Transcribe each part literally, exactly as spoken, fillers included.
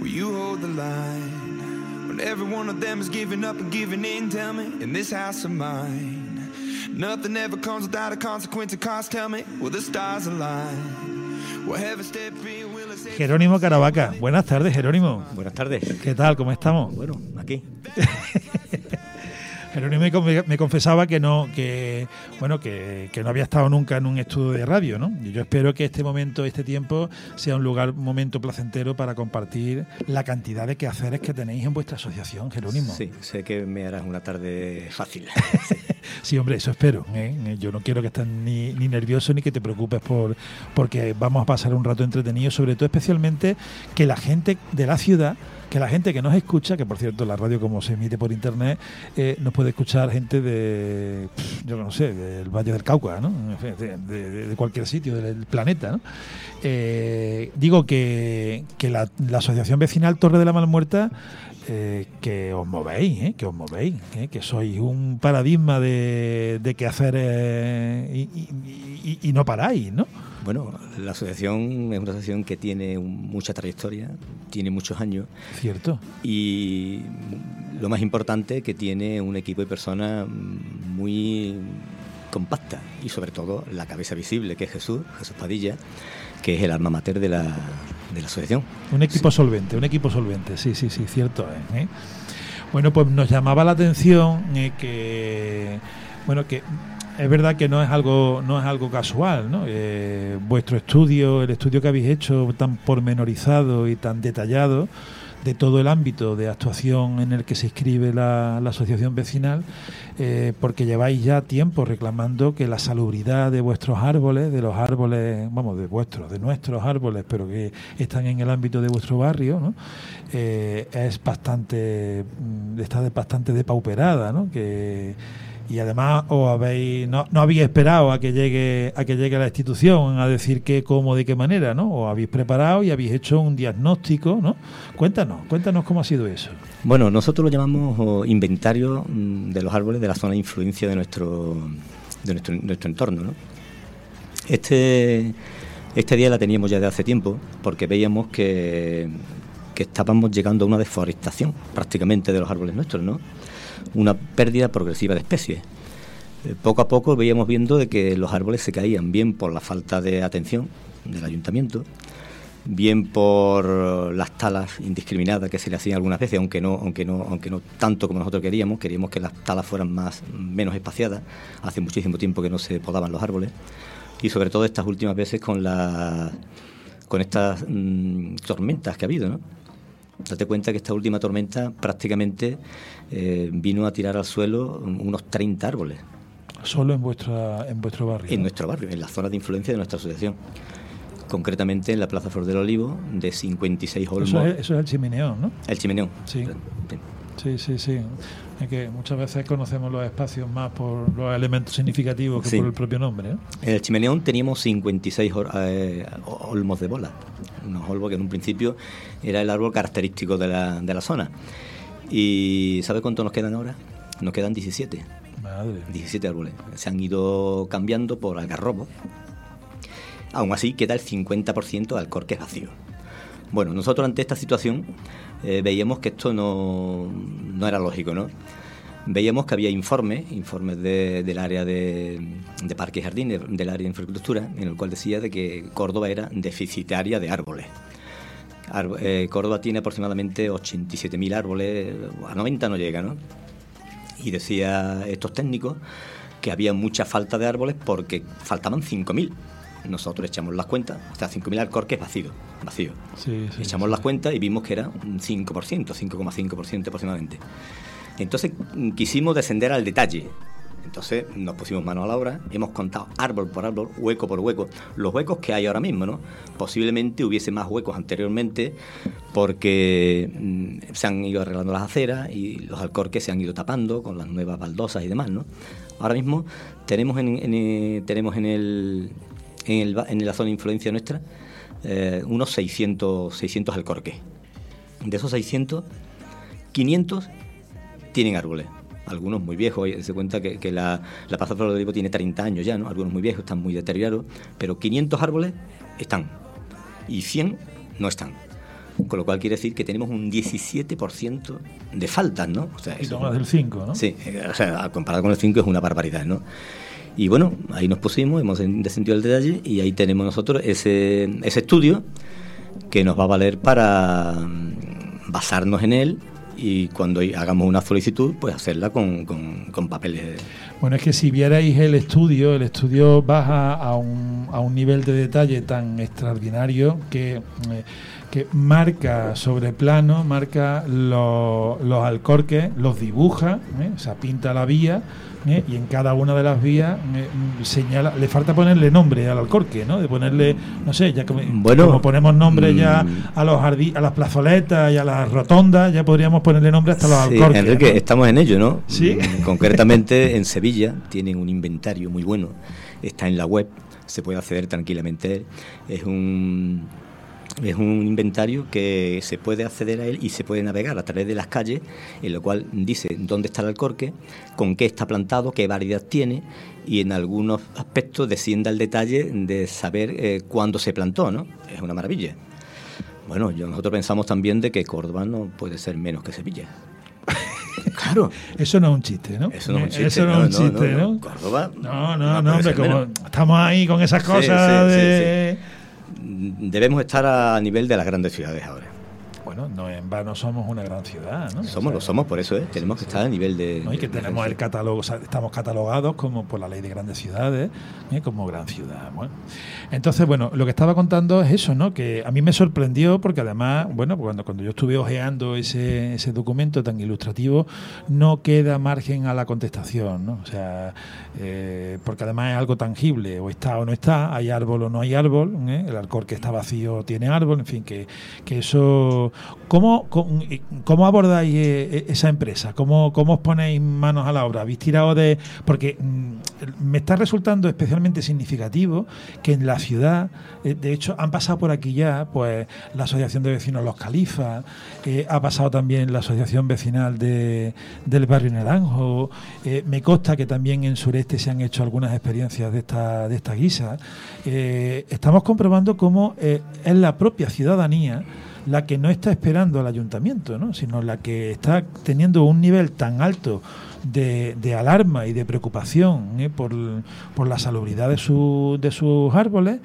Will you hold the line when every one of them is giving up and giving in? Tell me, in this house of mine, nothing ever comes without a consequence of cost. Tell me, will the stars align? Will heaven step in? Will it say... Jerónimo Caravaca, buenas tardes, Jerónimo. Buenas tardes. ¿Qué tal? ¿Cómo estamos? Bueno, aquí. Jerónimo me, me confesaba que no, que bueno, que, que no había estado nunca en un estudio de radio, ¿no? Y yo espero que este momento, este tiempo, sea un lugar, un momento placentero para compartir la cantidad de quehaceres que tenéis en vuestra asociación, Jerónimo. Sí, sé que me harás una tarde fácil. Sí, sí, hombre, eso espero, ¿eh? Yo no quiero que estés ni, ni nervioso ni que te preocupes por porque vamos a pasar un rato entretenido, sobre todo especialmente que la gente de la ciudad, que la gente que nos escucha, que por cierto la radio como se emite por internet, eh, nos puede escuchar gente de, yo no sé, del Valle del Cauca, ¿no? De, de, de cualquier sitio del planeta, ¿no? Eh, digo que, que la, la Asociación Vecinal Torre de la Malmuerta, eh, que os movéis, ¿eh? que os movéis, ¿eh? que sois un paradigma de, de qué hacer eh, y, y, y, y no paráis, ¿no? Bueno, la asociación es una asociación que tiene un, mucha trayectoria, tiene muchos años. Cierto. Y lo más importante, que tiene un equipo de personas muy compacta y sobre todo la cabeza visible, que es Jesús, Jesús Padilla, que es el alma mater de la, de la asociación. Un equipo sí. solvente, un equipo solvente, sí, sí, sí, cierto es, ¿eh? Bueno, pues nos llamaba la atención eh, que, bueno, que... Es verdad que no es algo no es algo casual, ¿no? Eh, vuestro estudio, el estudio que habéis hecho tan pormenorizado y tan detallado de todo el ámbito de actuación en el que se inscribe la, la asociación vecinal, eh, porque lleváis ya tiempo reclamando que la salubridad de vuestros árboles, de los árboles, vamos, de vuestros, de nuestros árboles, pero que están en el ámbito de vuestro barrio, ¿no? Eh, es bastante, está bastante depauperada, ¿no? Que y además os habéis no, no habéis esperado a que llegue a que llegue la institución a decir qué, cómo, de qué manera, ¿no? Os habéis preparado y habéis hecho un diagnóstico, ¿no? Cuéntanos, cuéntanos cómo ha sido eso. Bueno, nosotros lo llamamos oh, inventario de los árboles de la zona de influencia de nuestro de nuestro, nuestro entorno, ¿no? Este este día la teníamos ya de hace tiempo porque veíamos que que estábamos llegando a una deforestación prácticamente de los árboles nuestros, ¿no? Una pérdida progresiva de especies. Eh, poco a poco veíamos viendo de que los árboles se caían, bien por la falta de atención del ayuntamiento, bien por las talas indiscriminadas que se le hacían algunas veces, aunque no, aunque no, aunque no tanto como nosotros queríamos, queríamos que las talas fueran más, menos espaciadas. Hace muchísimo tiempo que no se podaban los árboles, y sobre todo estas últimas veces con la, con estas mmm, tormentas que ha habido, ¿no? Date cuenta que esta última tormenta prácticamente eh, vino a tirar al suelo unos treinta árboles. Solo en vuestra en vuestro barrio. En ¿no? nuestro barrio, en la zona de influencia de nuestra asociación. Concretamente en la Plaza Flor del Olivo, de cincuenta y seis olmos. Eso es, eso es el Chimeneón, ¿no? El Chimeneón. Sí. Sí, sí, sí. Es que muchas veces conocemos los espacios más por los elementos significativos que sí. por el propio nombre, ¿eh? En el Chimeneón teníamos cincuenta y seis or, eh, olmos de bola. Unos olmos que en un principio era el árbol característico de la, de la zona. ¿Y ¿sabes cuántos nos quedan ahora? Nos quedan diecisiete. Madre. diecisiete árboles. Se han ido cambiando por algarrobos. Aún así queda el cincuenta por ciento de alcorques vacíos. Bueno, nosotros ante esta situación eh, veíamos que esto no, no era lógico, ¿no? Veíamos que había informes, informes de, del área de, de parques y jardines, del área de infraestructura, en el cual decía de que Córdoba era deficitaria de árboles. Ar, eh, Córdoba tiene aproximadamente ochenta y siete mil árboles, a noventa no llega, ¿no? Y decía estos técnicos que había mucha falta de árboles porque faltaban cinco mil. Nosotros echamos las cuentas, o sea, cinco mil alcorques vacíos, vacíos. Sí, sí, echamos sí. las cuentas y vimos que era un cinco por ciento, cinco coma cinco por ciento aproximadamente. Entonces quisimos descender al detalle. Entonces nos pusimos mano a la obra, hemos contado árbol por árbol, hueco por hueco, los huecos que hay ahora mismo, ¿no? Posiblemente hubiese más huecos anteriormente porque mmm, se han ido arreglando las aceras y los alcorques se han ido tapando con las nuevas baldosas y demás, ¿no? Ahora mismo tenemos en, en, tenemos en el... En, el, en la zona de influencia nuestra, eh, unos seiscientos, seiscientos alcorques. De esos seiscientos, quinientos tienen árboles. Algunos muy viejos, se cuenta que, que la, la Plaza Flor del Olivo tiene treinta años ya, ¿no? Algunos muy viejos, están muy deteriorados, pero quinientos árboles están y cien no están. con lo cual quiere decir que tenemos un diecisiete por ciento de faltas, ¿no? O sea, y eso, más del cinco, ¿no? Sí, o sea, comparado con el cinco es una barbaridad, ¿no? Y bueno, ahí nos pusimos, hemos descendido el detalle y ahí tenemos nosotros ese, ese estudio que nos va a valer para basarnos en él y cuando hagamos una solicitud, pues hacerla con, con, con papeles. Bueno, es que si vierais el estudio, el estudio baja a un, a un nivel de detalle tan extraordinario que, eh, que marca sobre plano, marca los, los alcorques, los dibuja, ¿eh? O sea, pinta la vía, ¿eh? Y en cada una de las vías eh, señala, le falta ponerle nombre al alcorque, ¿no? De ponerle, no sé, ya como, bueno, como ponemos nombre mmm, ya a los jardí, a las plazoletas y a las rotondas, ya podríamos ponerle nombre hasta los sí, alcorques. Enrique, ¿no? Estamos en ello, ¿no? Sí. Concretamente en Sevilla tienen un inventario muy bueno, está en la web, se puede acceder tranquilamente a él. Es un es un inventario que se puede acceder a él y se puede navegar a través de las calles, en lo cual dice dónde está el alcorque, con qué está plantado, qué variedad tiene, y en algunos aspectos desciende al detalle de saber eh, cuándo se plantó, ¿no? Es una maravilla. Bueno, yo, nosotros pensamos también de que Córdoba no puede ser menos que Sevilla. Claro. Eso no es un chiste, ¿no? Eso no es un chiste. Eso no, no es un chiste, ¿no? no. Córdoba. No, no, no, hombre, como estamos ahí con esas cosas sí, sí, de... Sí, sí. Debemos estar a nivel de las grandes ciudades ahora. Bueno, no en vano somos una gran ciudad, ¿no? Somos, o sea, lo somos, por eso, ¿eh? Tenemos que estar a nivel de... ¿no? Y que de tenemos el catálogo, o sea, estamos catalogados como por la ley de grandes ciudades, ¿eh? Como gran ciudad. Bueno, entonces, bueno, lo que estaba contando es eso, ¿no? Que a mí me sorprendió porque además, bueno, cuando, cuando yo estuve hojeando ese, ese documento tan ilustrativo, no queda margen a la contestación, ¿no? O sea, eh, porque además es algo tangible, o está o no está, hay árbol o no hay árbol, ¿eh? El alcorque está vacío, tiene árbol, en fin, que, que eso... ¿Cómo, cómo, cómo abordáis eh, esa empresa? ¿Cómo, ¿Cómo os ponéis manos a la obra? ¿Habéis tirado de...? Porque mmm, me está resultando especialmente significativo que en la ciudad, eh, de hecho, han pasado por aquí ya pues la Asociación de Vecinos Los Califas, eh, ha pasado también la Asociación Vecinal de, del Barrio Naranjo, eh, me consta que también en Sureste se han hecho algunas experiencias de esta, de esta guisa. Eh, estamos comprobando cómo eh, es la propia ciudadanía la que no está esperando al ayuntamiento, ¿no? Sino la que está teniendo un nivel tan alto de, de alarma y de preocupación, ¿eh? por, por la salubridad de, su, de sus árboles,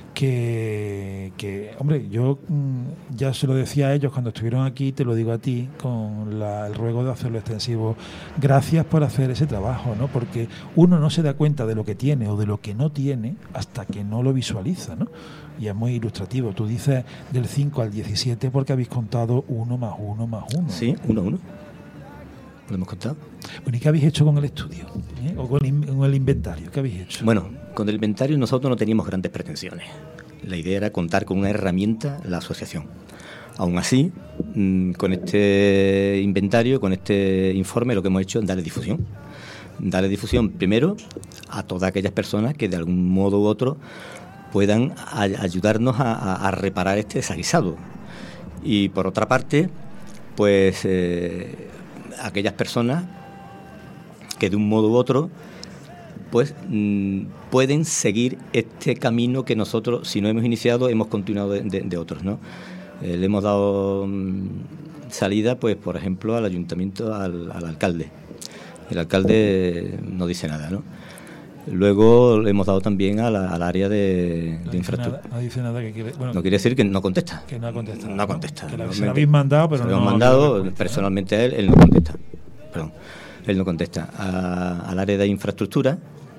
que, que, hombre, yo mmm, ya se lo decía a ellos cuando estuvieron aquí, te lo digo a ti, con la, el ruego de hacerlo extensivo. Gracias por hacer ese trabajo, ¿no? Porque uno no se da cuenta de lo que tiene o de lo que no tiene hasta que no lo visualiza, ¿no? Y es muy ilustrativo. Tú dices del cinco al diecisiete porque habéis contado uno más uno más uno. Sí, uno a uno. ¿Lo hemos contado? Bueno, ¿y qué habéis hecho con el estudio? ¿Eh? ¿O con, con el inventario? ¿Qué habéis hecho? Bueno, con el inventario nosotros no teníamos grandes pretensiones. La idea era contar con una herramienta, la asociación. Aún así, mmm, con este inventario, con este informe, lo que hemos hecho es darle difusión. Darle difusión primero a todas aquellas personas que de algún modo u otro puedan a, ayudarnos a, a, a reparar este desaguisado. Y por otra parte, pues eh, aquellas personas que de un modo u otro pues mmm, pueden seguir este camino que nosotros, si no hemos iniciado, hemos continuado de, de, de otros, ¿no? Eh, le hemos dado mmm, salida, pues por ejemplo, al ayuntamiento, al, al alcalde. El alcalde no dice nada, ¿no? Luego le hemos dado también a la, al área de, no de infraestructura. No dice nada que quiere. Bueno, no quiere decir que no contesta. Que no contesta. No contesta. Que la, se lo habéis mandado, pero se no. lo hemos mandado no personalmente a él, él no contesta. Perdón, él no contesta. A, al área de infraestructura.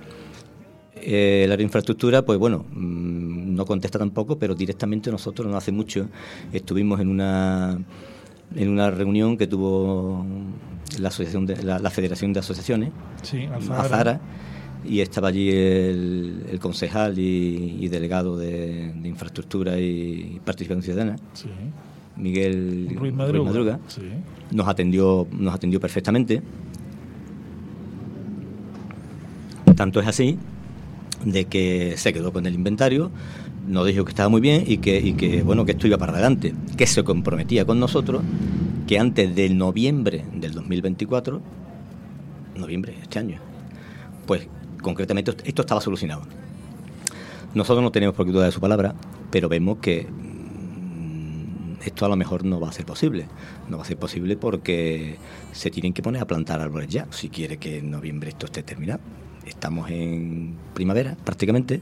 Eh, el área de infraestructura, pues bueno, mmm, no contesta tampoco, pero directamente nosotros no hace mucho estuvimos en una en una reunión que tuvo la asociación de, la, la Federación de Asociaciones, sí, Alfara. Azara, y estaba allí el, el concejal y, y delegado de, de Infraestructura y Participación Ciudadana, sí. Miguel Ruiz Madruga, Ruiz Madruga. Sí. nos atendió nos atendió perfectamente. Tanto es así de que se quedó con el inventario, nos dijo que estaba muy bien y que, y que bueno, que esto iba para adelante, que se comprometía con nosotros que antes del noviembre del dos mil veinticuatro, noviembre de este año, pues concretamente esto estaba solucionado. Nosotros no tenemos por qué dudar de su palabra, pero vemos que esto a lo mejor no va a ser posible. No va a ser posible porque se tienen que poner a plantar árboles ya, si quiere que en noviembre esto esté terminado. Estamos en primavera, prácticamente.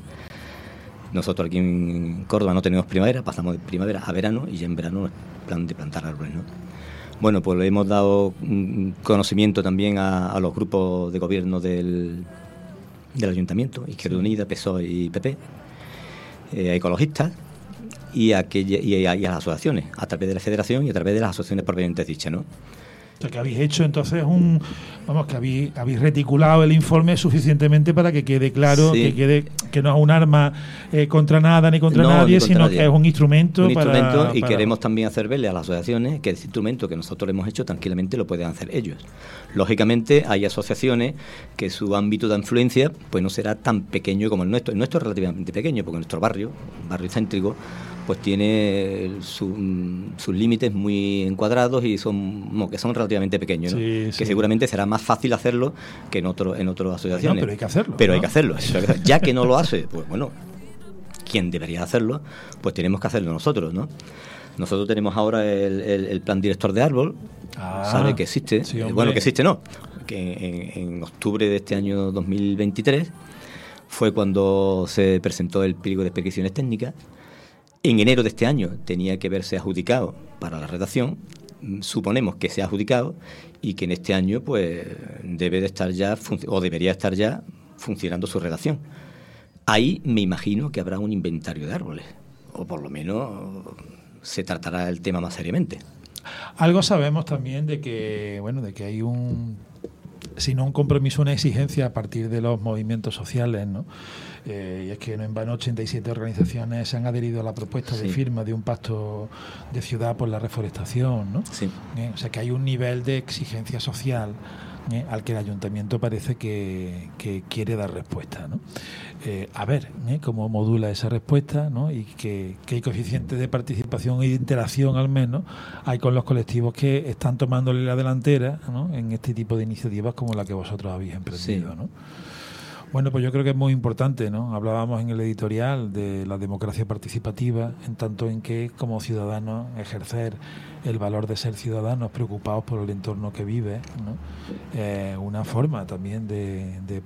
Nosotros aquí en Córdoba no tenemos primavera, pasamos de primavera a verano y ya en verano es plan de plantar árboles, ¿no? Bueno, pues le hemos dado conocimiento también a, a los grupos de gobierno del, del Ayuntamiento, Izquierda Unida, P S O E y P P, eh, a ecologistas y a, aquella, y, a, y a las asociaciones, a través de la Federación y a través de las asociaciones propiamente dichas, ¿no? O sea, que habéis hecho entonces un, vamos, que habéis, habéis reticulado el informe suficientemente para que quede claro, sí. que quede que no es un arma eh, contra nada ni contra no, nadie, ni contra sino nadie. Que es un instrumento, un para, instrumento y para... queremos también hacer verle a las asociaciones que ese instrumento que nosotros le hemos hecho tranquilamente lo pueden hacer ellos. Lógicamente hay asociaciones que su ámbito de influencia pues no será tan pequeño como el nuestro. El nuestro es relativamente pequeño porque nuestro barrio, barrio céntrico, pues tiene su, sus límites muy encuadrados y son no, que son relativamente pequeños, ¿no? Sí, sí. Que seguramente será más fácil hacerlo que en otro en otras asociaciones. No, pero hay que hacerlo. Pero ¿no? hay que hacerlo. Ya que no lo hace, pues bueno, ¿quién debería hacerlo? Pues tenemos que hacerlo nosotros, ¿no? Nosotros tenemos ahora el, el, el plan director de árbol, ah, sabe que existe, sí, bueno, que existe no, que en, en octubre de este año dos mil veintitrés fue cuando se presentó el pliego de peticiones técnicas. En enero de este año tenía que verse adjudicado para la redacción, suponemos que se ha adjudicado y que en este año pues debe de estar ya, o debería estar ya funcionando su redacción. Ahí me imagino que habrá un inventario de árboles, o por lo menos se tratará el tema más seriamente. Algo sabemos también de que, bueno, de que hay un, si no un compromiso, una exigencia a partir de los movimientos sociales, ¿no? Eh, y es que no en vano ochenta y siete organizaciones se han adherido a la propuesta de sí. firma de un pacto de ciudad por la reforestación, ¿no? Sí. Eh, o sea que hay un nivel de exigencia social eh, al que el ayuntamiento parece que, que quiere dar respuesta, ¿no? Eh, a ver eh, cómo modula esa respuesta, ¿no? Y que, que hay coeficientes de participación y de interacción al menos hay con los colectivos que están tomándole la delantera, ¿no? En este tipo de iniciativas como la que vosotros habéis emprendido, sí. ¿no? Bueno, pues yo creo que es muy importante, ¿no? Hablábamos en el editorial de la democracia participativa, en tanto en que como ciudadanos ejercer el valor de ser ciudadanos preocupados por el entorno que vive, ¿no? Eh, una forma también de, de,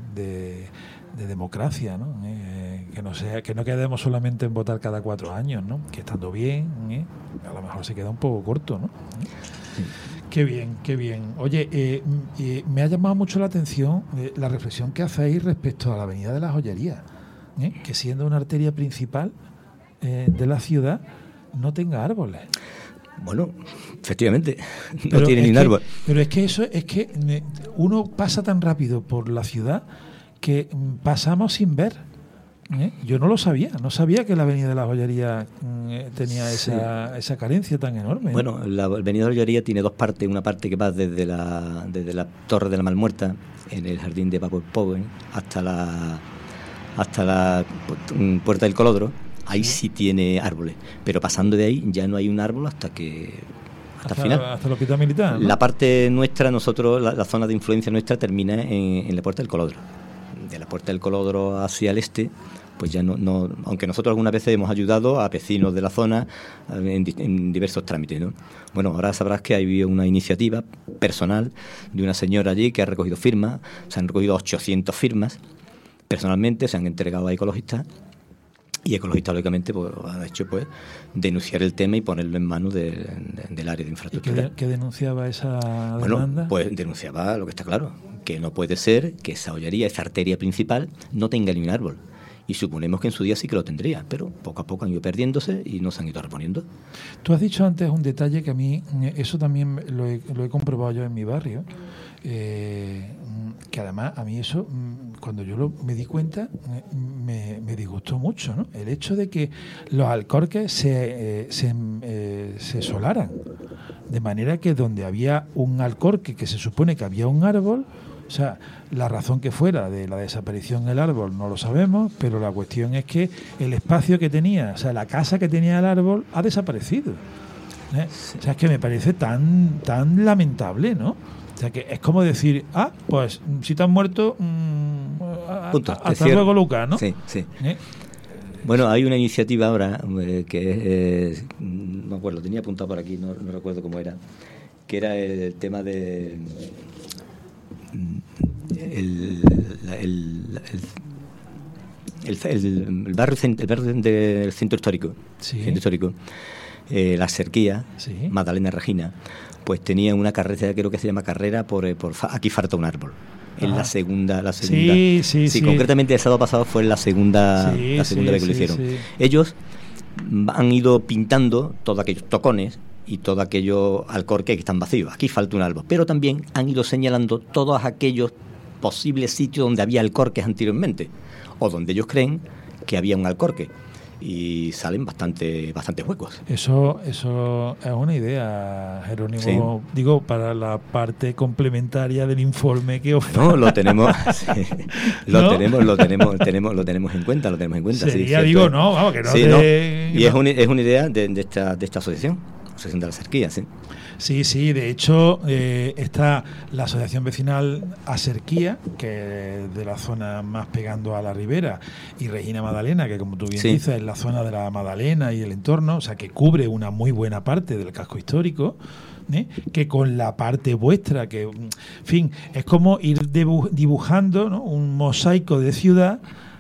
de, de democracia, ¿no? Eh, que no sea, que no quedemos solamente en votar cada cuatro años, ¿no? Que estando bien, ¿eh? A lo mejor se queda un poco corto, ¿no? Sí. Qué bien, qué bien. Oye, eh, eh, me ha llamado mucho la atención eh, la reflexión que hacéis respecto a la Avenida de la Joyería, ¿eh? Que siendo una arteria principal eh, de la ciudad no tenga árboles. Bueno, efectivamente, no pero tiene ni un árbol. Pero es que eso es que uno pasa tan rápido por la ciudad que pasamos sin ver. ¿Eh? Yo no lo sabía, no sabía que la Avenida de la Joyería eh, tenía esa, sí. esa carencia tan enorme. Bueno, la Avenida de la Joyería tiene dos partes, una parte que va desde la desde la Torre de la Malmuerta, en el jardín de Paco Powen, hasta la hasta la Puerta del Colodro, ahí sí. sí tiene árboles, pero pasando de ahí ya no hay un árbol hasta que hasta, hasta el final. Hasta el hospital militar, ¿no? La parte nuestra, nosotros, la, la zona de influencia nuestra termina en, en la Puerta del Colodro. De la Puerta del Colodro hacia el este, pues ya no, no, aunque nosotros algunas veces hemos ayudado a vecinos de la zona en, en diversos trámites, ¿no? Bueno, ahora sabrás que hay una iniciativa personal de una señora allí que ha recogido firmas, se han recogido ochocientas firmas personalmente, se han entregado a ecologistas y ecologistas lógicamente pues han hecho pues denunciar el tema y ponerlo en manos de, de, del área de infraestructura. ¿Y qué, qué denunciaba esa demanda? Bueno, pues denunciaba lo que está claro, que no puede ser que esa hoyería, esa arteria principal no tenga ni un árbol. Y suponemos que en su día sí que lo tendría, pero poco a poco han ido perdiéndose y no se han ido reponiendo. Tú has dicho antes un detalle que a mí, eso también lo he, lo he comprobado yo en mi barrio, eh, que además a mí eso, cuando yo lo, me di cuenta, me, me disgustó mucho, ¿no? El hecho de que los alcorques se, eh, se, eh, se solaran, de manera que donde había un alcorque que se supone que había un árbol, o sea, la razón que fuera de la desaparición del árbol no lo sabemos, pero la cuestión es que el espacio que tenía, o sea, la casa que tenía el árbol ha desaparecido. ¿Eh? O sea, es que me parece tan tan lamentable, ¿no? O sea, que es como decir, ah, pues si te has muerto, mmm, Punto, hasta luego, Lucas, ¿no? Sí, sí. ¿Eh? Bueno, hay una iniciativa ahora eh, que es, eh, no me acuerdo, tenía apuntado por aquí, no, no recuerdo cómo era, que era el tema de el, el, el, el, el, el barrio, el barrio del centro histórico, sí. centro histórico, eh, la Cerquía, sí. Magdalena Regina, pues tenía una carrera, creo que se llama carrera por, por aquí falta un árbol. En la segunda, la segunda. Sí, sí, sí. Sí, concretamente el sábado pasado fue la segunda, sí, la segunda sí, vez que sí, lo hicieron. Sí. Ellos han ido pintando todos aquellos tocones y todo aquello alcorque que están vacíos. Aquí falta un árbol. Pero también han ido señalando todos aquellos posibles sitios donde había alcorques anteriormente o donde ellos creen que había un alcorque. Y salen bastante bastante huecos. Eso eso es una idea, Jerónimo. Sí. Digo, para la parte complementaria del informe que ofrece. No, lo tenemos, sí, lo ¿no? tenemos, lo tenemos, tenemos, lo tenemos en cuenta, lo tenemos en cuenta. Sería, sí, digo, no, vamos, que no. Sí, te, no. Y no. es una es una idea de, de esta de esta asociación, asociación de la Cerquía, sí. Sí, sí, de hecho eh, está la Asociación Vecinal Acerquía, que es de la zona más pegando a la Ribera, y Regina Madalena, que como tú bien sí. dices, es la zona de la Madalena y el entorno, o sea que cubre una muy buena parte del casco histórico, ¿eh? Que con la parte vuestra, que, en fin, es como ir dibujando, ¿no? Un mosaico de ciudad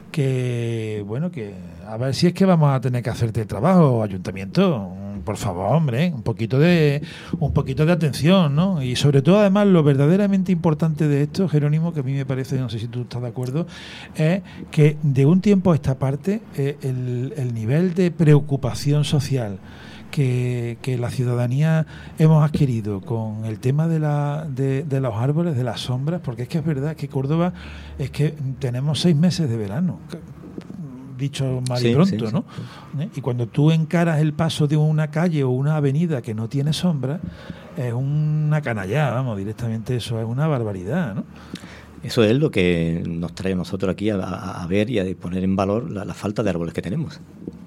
que, bueno, que a ver si es que vamos a tener que hacerte el trabajo, ayuntamiento. Por favor, hombre, un poquito de un poquito de atención, ¿no? Y sobre todo, además, lo verdaderamente importante de esto, Jerónimo, que a mí me parece, no sé si tú estás de acuerdo, es que de un tiempo a esta parte eh, el, el nivel de preocupación social que, que la ciudadanía hemos adquirido con el tema de, la, de, de los árboles, de las sombras, porque es que es verdad que Córdoba es que tenemos seis meses de verano, dicho mal y sí, pronto, sí, ¿no? Sí. ¿Eh? Y cuando tú encaras el paso de una calle o una avenida que no tiene sombra, es una canallada, vamos, directamente eso es una barbaridad, ¿no? Eso es lo que nos trae a nosotros aquí a, a ver y a poner en valor la, la falta de árboles que tenemos.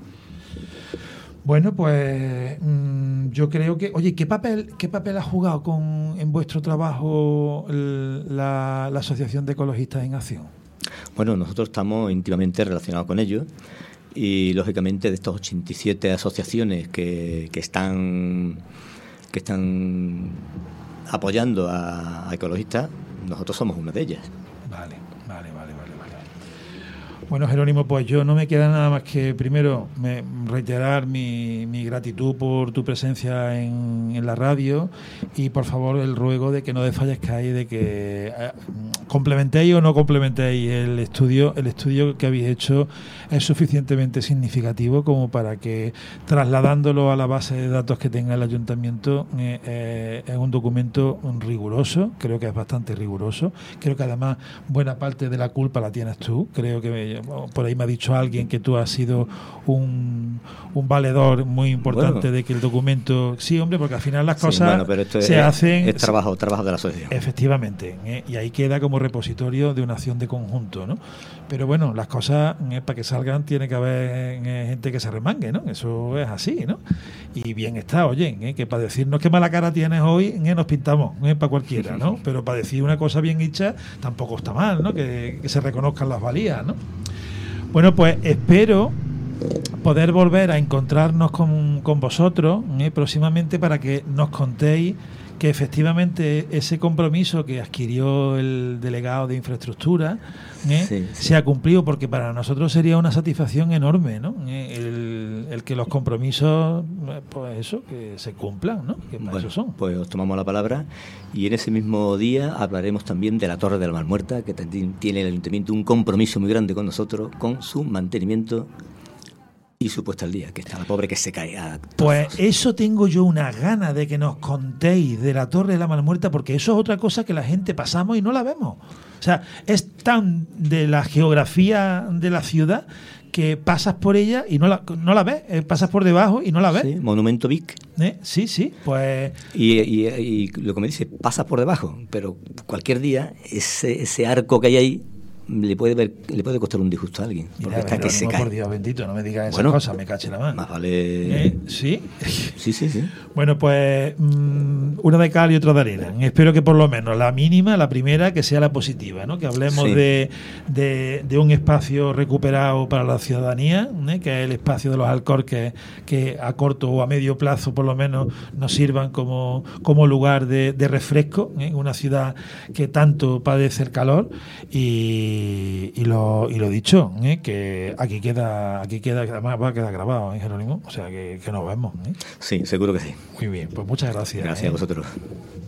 Bueno, pues mmm, yo creo que... Oye, ¿qué papel qué papel ha jugado con en vuestro trabajo el, la, la Asociación de Ecologistas en Acción? Bueno, nosotros estamos íntimamente relacionados con ellos y, lógicamente, de estas ochenta y siete asociaciones que, que están que están apoyando a, a ecologistas, nosotros somos una de ellas. Vale, vale, vale, vale, vale. Bueno, Jerónimo, pues yo no me queda nada más que, primero, me, reiterar mi, mi gratitud por tu presencia en, en la radio y, por favor, el ruego de que no desfallezcáis, de que eh, complementéis o no complementéis el estudio. El estudio que habéis hecho es suficientemente significativo como para que, trasladándolo a la base de datos que tenga el ayuntamiento, eh, eh, es un documento riguroso, creo que es bastante riguroso. Creo que, además, buena parte de la culpa la tienes tú. Creo que por ahí me ha dicho alguien que tú has sido un, un valedor muy importante bueno. de que el documento... Sí, hombre, porque al final las cosas sí, bueno, pero esto se es, hacen... Es trabajo, trabajo de la asociación. Efectivamente, ¿eh? Y ahí queda como repositorio de una acción de conjunto, ¿no? Pero bueno, las cosas, ¿eh? para que salgan tiene que haber ¿eh? gente que se remangue, ¿no? Eso es así, ¿no? Y bien está, oye, ¿eh? que para decirnos qué mala cara tienes hoy, ¿eh? nos pintamos, ¿eh? para cualquiera, ¿no? Pero para decir una cosa bien hecha tampoco está mal, ¿no? Que, que se reconozcan las valías, ¿no? Bueno, pues espero poder volver a encontrarnos con, con vosotros ¿eh? próximamente para que nos contéis que efectivamente ese compromiso que adquirió el delegado de infraestructura ¿eh? sí, sí. se ha cumplido, porque para nosotros sería una satisfacción enorme, ¿no? El, el que los compromisos, pues eso, que se cumplan, ¿no? Que para bueno, eso son. Pues os tomamos la palabra y en ese mismo día hablaremos también de la Torre de la Malmuerta, que tiene el ayuntamiento un compromiso muy grande con nosotros, con su mantenimiento y su puesta al día, que está la pobre que se cae a todos. Pues eso tengo yo una gana de que nos contéis de la Torre de la Malmuerta, porque eso es otra cosa que la gente pasamos y no la vemos. O sea, es tan de la geografía de la ciudad que pasas por ella y no la, no la ves, eh, pasas por debajo y no la ves. Sí, Monumento Vic. ¿Eh? Sí, sí, pues... Y, y, y lo que me dice, pasas por debajo, pero cualquier día ese, ese arco que hay ahí le puede ver, le puede costar un disgusto a alguien. Porque Mira, está que se cae. Por Dios bendito, no me digas bueno, esas cosas, me cache la mano. Más vale... ¿Eh? ¿Sí? Sí, sí, sí. Bueno, pues mmm, una de cal y otra de arena. Espero que por lo menos la mínima, la primera, que sea la positiva, ¿no? Que hablemos sí. de, de, de un espacio recuperado para la ciudadanía, ¿eh? Que es el espacio de los Alcorques, que a corto o a medio plazo por lo menos nos sirvan como, como lugar de, de refresco, ¿eh? Una ciudad que tanto padece el calor y, y, lo, y lo dicho, ¿eh? Que aquí queda, aquí queda, además va a quedar grabado, ¿eh, Jerónimo? O sea que, que nos vemos, ¿eh? Sí, seguro que sí. Muy bien, pues muchas gracias. Gracias ¿eh? a vosotros.